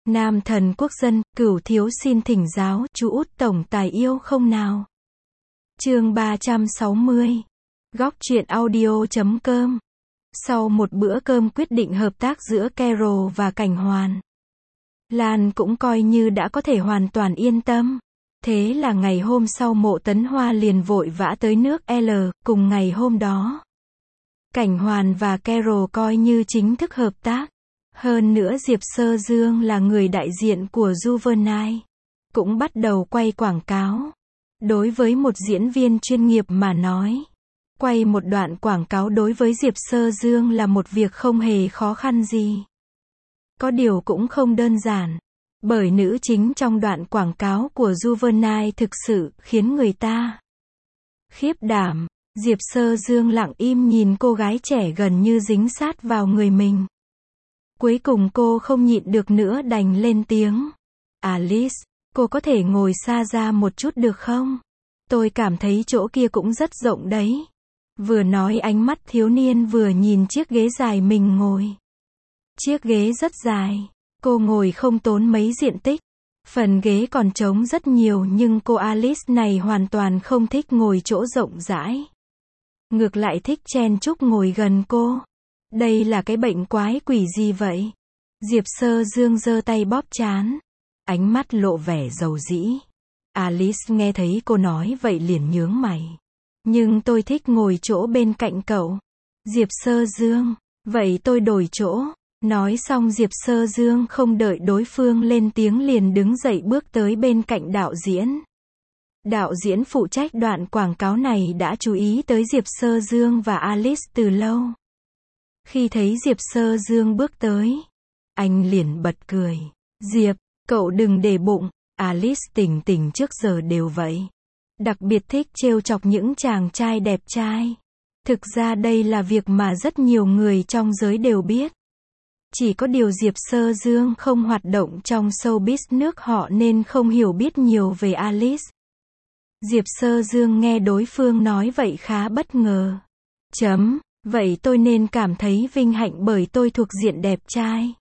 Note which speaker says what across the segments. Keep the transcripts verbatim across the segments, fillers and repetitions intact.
Speaker 1: Nam thần quốc dân, cửu thiếu xin thỉnh giáo, chú út tổng tài yêu không nào? Chương ba trăm sáu mươi. Góc truyện audio chấm com. Sau một bữa cơm quyết định hợp tác giữa Carol và Cảnh Hoàn, Lan cũng coi như đã có thể hoàn toàn yên tâm. Thế là ngày hôm sau Mộ Tấn Hoa liền vội vã tới nước L, cùng ngày hôm đó, Cảnh Hoàn và Carol coi như chính thức hợp tác. Hơn nữa Diệp Sơ Dương là người đại diện của Juvenile, cũng bắt đầu quay quảng cáo. Đối với một diễn viên chuyên nghiệp mà nói, quay một đoạn quảng cáo đối với Diệp Sơ Dương là một việc không hề khó khăn gì. Có điều cũng không đơn giản, bởi nữ chính trong đoạn quảng cáo của Juvenile thực sự khiến người ta khiếp đảm. Diệp Sơ Dương lặng im nhìn cô gái trẻ gần như dính sát vào người mình. Cuối cùng cô không nhịn được nữa đành lên tiếng. Alice, cô có thể ngồi xa ra một chút được không? Tôi cảm thấy chỗ kia cũng rất rộng đấy. Vừa nói ánh mắt thiếu niên vừa nhìn chiếc ghế dài mình ngồi. Chiếc ghế rất dài, cô ngồi không tốn mấy diện tích. Phần ghế còn trống rất nhiều nhưng cô Alice này hoàn toàn không thích ngồi chỗ rộng rãi. Ngược lại thích chen chúc ngồi gần cô. Đây là cái bệnh quái quỷ gì vậy? Diệp Sơ Dương giơ tay bóp trán, ánh mắt lộ vẻ dầu dĩ. Alice nghe thấy cô nói vậy liền nhướng mày. Nhưng tôi thích ngồi chỗ bên cạnh cậu. Diệp Sơ Dương, vậy tôi đổi chỗ. Nói xong Diệp Sơ Dương không đợi đối phương lên tiếng liền đứng dậy bước tới bên cạnh đạo diễn. Đạo diễn phụ trách đoạn quảng cáo này đã chú ý tới Diệp Sơ Dương và Alice từ lâu. Khi thấy Diệp Sơ Dương bước tới, anh liền bật cười. Diệp, cậu đừng để bụng, Alice tỉnh tỉnh trước giờ đều vậy. Đặc biệt thích trêu chọc những chàng trai đẹp trai. Thực ra đây là việc mà rất nhiều người trong giới đều biết. Chỉ có điều Diệp Sơ Dương không hoạt động trong showbiz nước họ nên không hiểu biết nhiều về Alice. Diệp Sơ Dương nghe đối phương nói vậy khá bất ngờ. Chấm, vậy tôi nên cảm thấy vinh hạnh bởi tôi thuộc diện đẹp trai.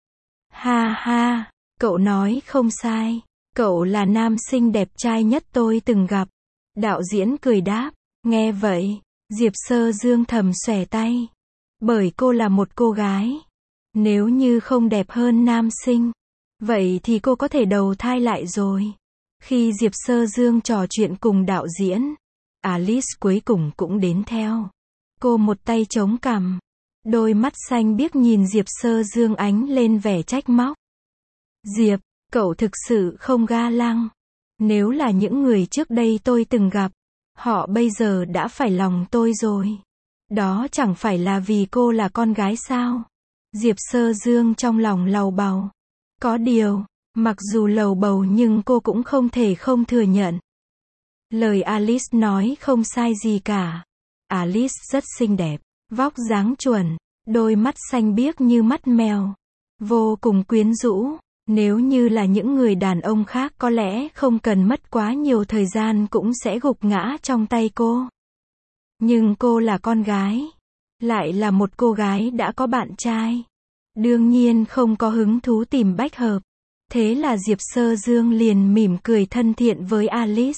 Speaker 1: Ha ha, cậu nói không sai. Cậu là nam sinh đẹp trai nhất tôi từng gặp. Đạo diễn cười đáp. Nghe vậy, Diệp Sơ Dương thầm xòe tay. Bởi cô là một cô gái. Nếu như không đẹp hơn nam sinh, vậy thì cô có thể đầu thai lại rồi. Khi Diệp Sơ Dương trò chuyện cùng đạo diễn, Alice cuối cùng cũng đến theo. Cô một tay chống cằm, đôi mắt xanh biếc nhìn Diệp Sơ Dương ánh lên vẻ trách móc. Diệp, cậu thực sự không ga lăng. Nếu là những người trước đây tôi từng gặp, họ bây giờ đã phải lòng tôi rồi. Đó chẳng phải là vì cô là con gái sao? Diệp Sơ Dương trong lòng lầu bầu. Có điều, mặc dù lầu bầu nhưng cô cũng không thể không thừa nhận. Lời Alice nói không sai gì cả. Alice rất xinh đẹp, vóc dáng chuẩn, đôi mắt xanh biếc như mắt mèo, vô cùng quyến rũ. Nếu như là những người đàn ông khác có lẽ không cần mất quá nhiều thời gian cũng sẽ gục ngã trong tay cô. Nhưng cô là con gái, lại là một cô gái đã có bạn trai. Đương nhiên không có hứng thú tìm bách hợp. Thế là Diệp Sơ Dương liền mỉm cười thân thiện với Alice.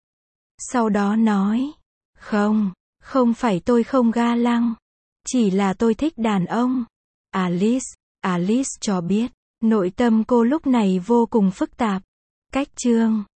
Speaker 1: Sau đó nói, không, không phải tôi không ga lăng, chỉ là tôi thích đàn ông. Alice, Alice cho biết, nội tâm cô lúc này vô cùng phức tạp. Cách chương